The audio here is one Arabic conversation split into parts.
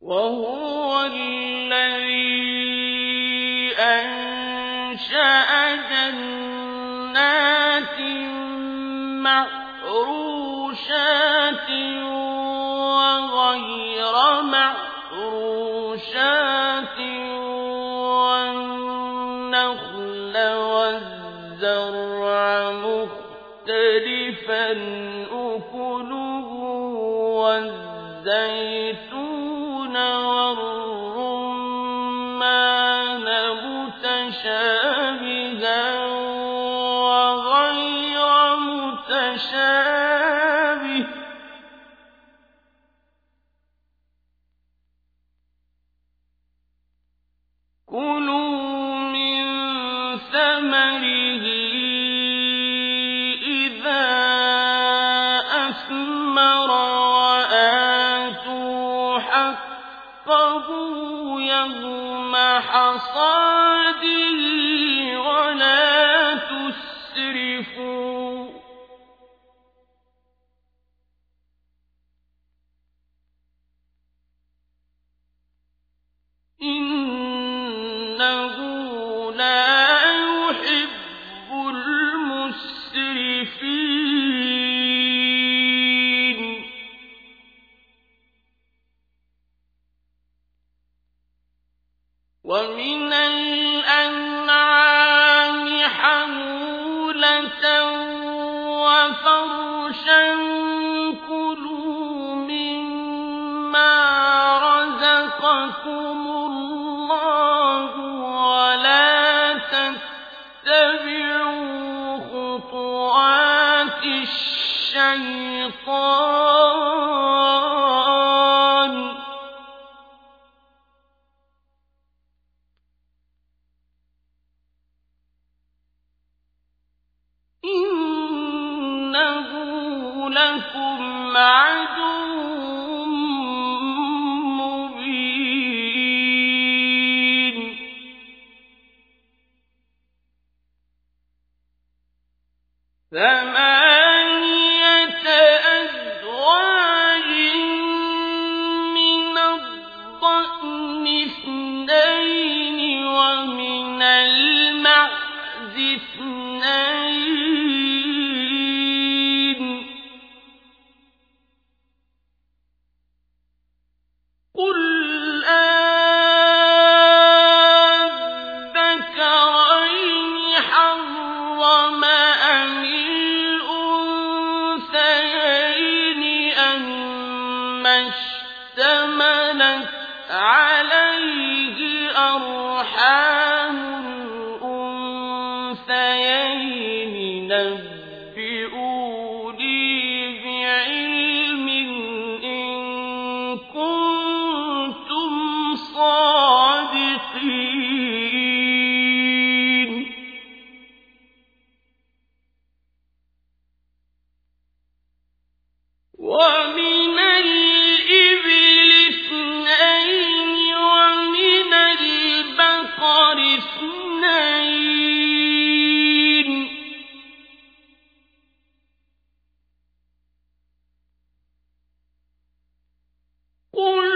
وهو الذي أنشأ جنات معروشات وغير معروشات والنخل والزرع مختلفا أكله والزيتون والرمان متشابها وغير متشابه كلوا من ثمره إذا أثمر وآتوا حقه يوم حصاده ولا تسرفوا إنه لا يحب المسرفين ومن الأنعام حمولة وفرشا كلوا مما رزقكم الله ولا تتبعوا خطوات الشيطان إنه لكم عدو مبين ثمانية أزواج من الضأن اثنين ومن المعز اثنين قل أذكرين حرم أم الأنثيين أما اشتملت عليه أرحام الأنثيين نبئوني بعلم إن كنتم صادقين ومن الإبل اثنين ومن البقر اثنين قل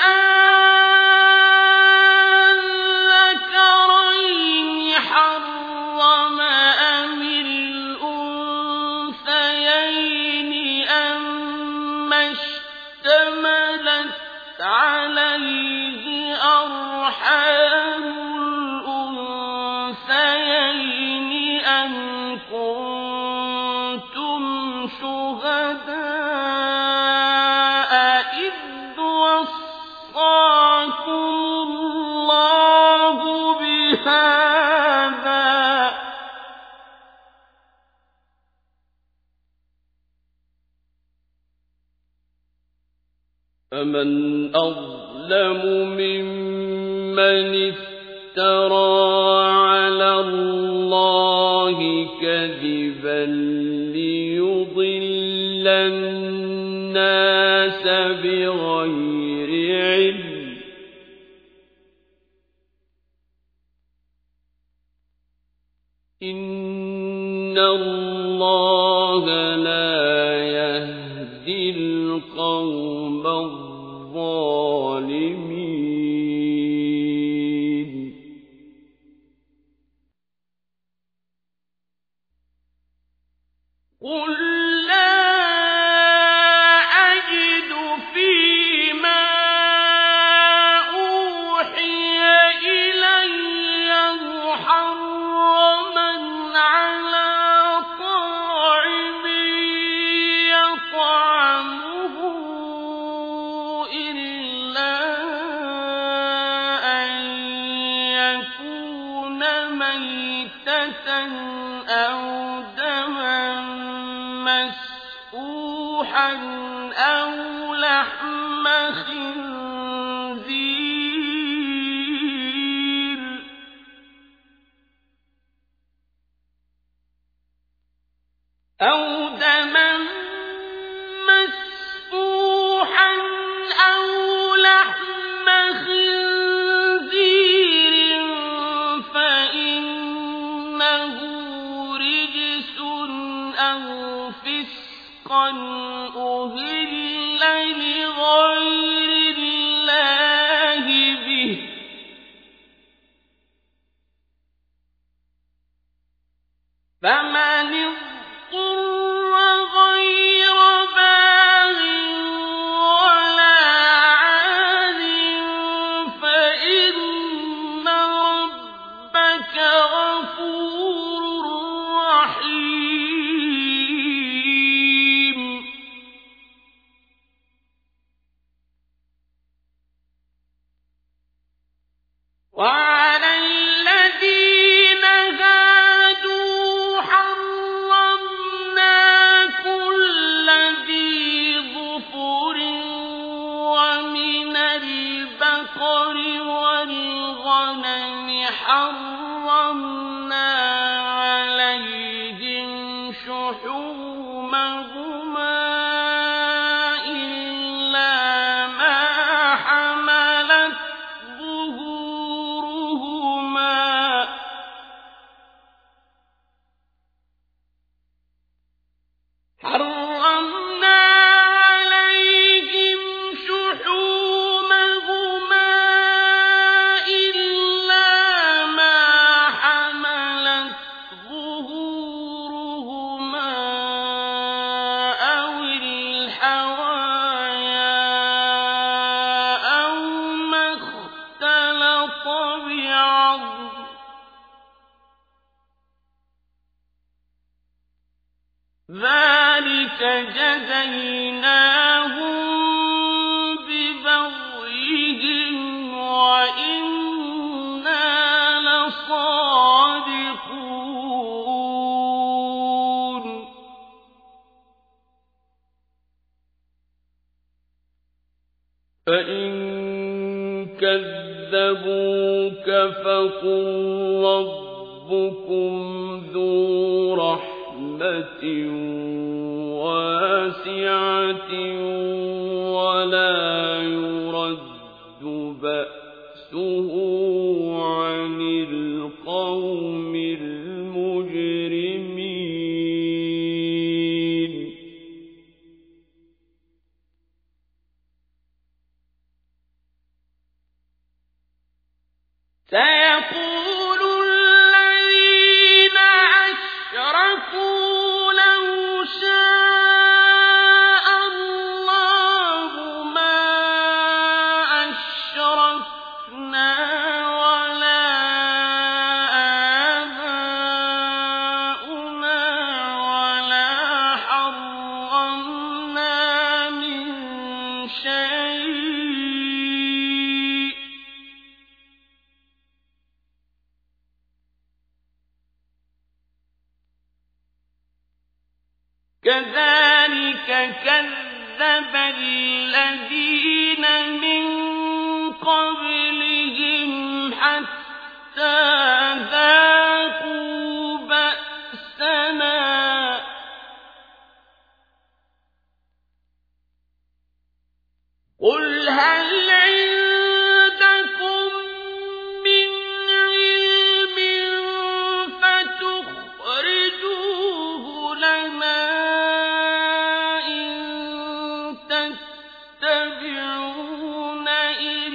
أذكرين حرم أم الأنثيين أما اشتملت عليه أرحام الأنثيين أم كنتم شهداء إذ وصاكم الله بهذا فمن أظلم ممن افترى على الله كذبا ليضل الناس بغير علم إن الله لا يهدي القوم الظالمين الظالمين قل أو لحم خنزير أو دما مسفوحا أو لحم خنزير فإنه رجس أو فسقا أهل لغير الله به فمن اضطر غير باغ ولا عاد فإن ربك غفور رحيم وعلى الذين هادوا حرمنا كل ذي ظفر ومن البقر والغنم حرمنا عليهم شحومهما إلا ما حملت ذلك جزيناهم ببغيهم وإنا لصادقون فإن كذبوك فقل ربكم ذو رحمة واسعة ولا يرد بأسه عن القوم المجرمين سيقول الذين أشركوا لو شاء الله ما أشركنا ولا آباؤنا ولا حرمنا من شيء كذلك كذب الذين من قبلهم حتى ذاقوا بأسنا قل هل عندكم من علم فتخرجوه لنا إن تتبعون إلا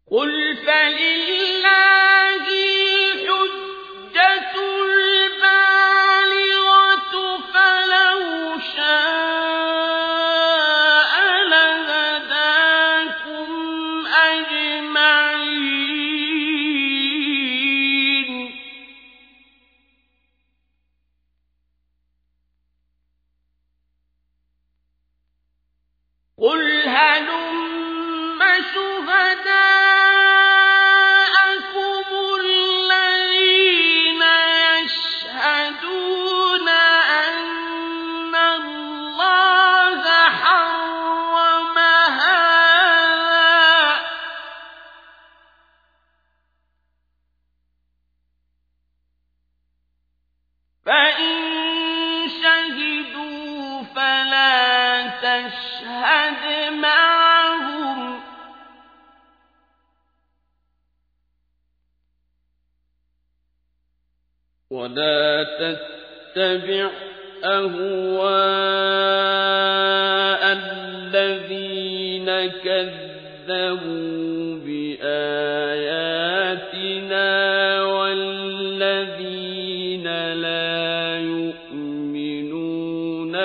قل فلله الحجة البالغة فلو شاء لهداكم أجمعين قل هلم شهداءكم الذين يشهدون أن الله حرم هذا فإن شهدوا فلا تشهد معهم ولا تتبع أهواء الذين كذبوا بآياتنا والذين لا يؤمنون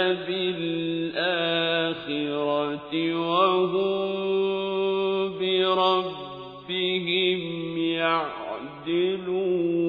بالآخرة وهم بربهم يعدلون